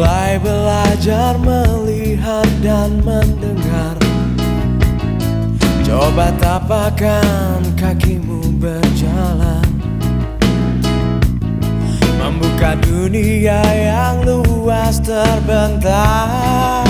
mulai belajar melihat dan mendengar. Coba tapakkan kakimu berjalan, membuka dunia yang luas terbentang.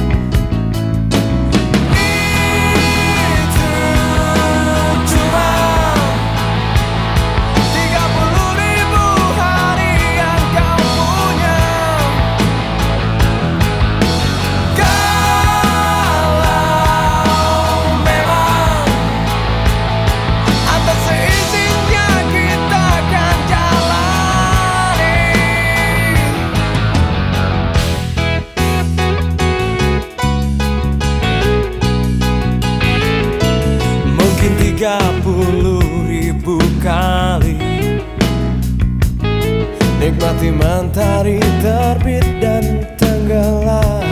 Mungkin 30.000 kali nikmati mentari terbit dan tenggelam,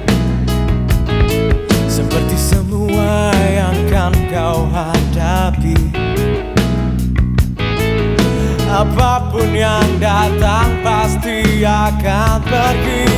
seperti semua yang kan kau hadapi. Apapun yang datang pasti akan pergi.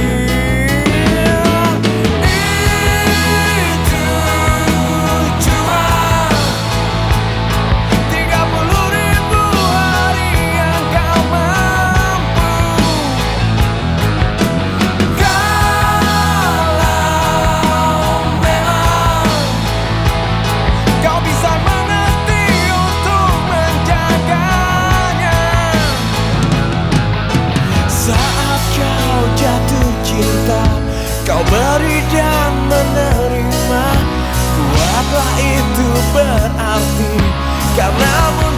Kau beri dan menerima, kuatlah itu berarti karena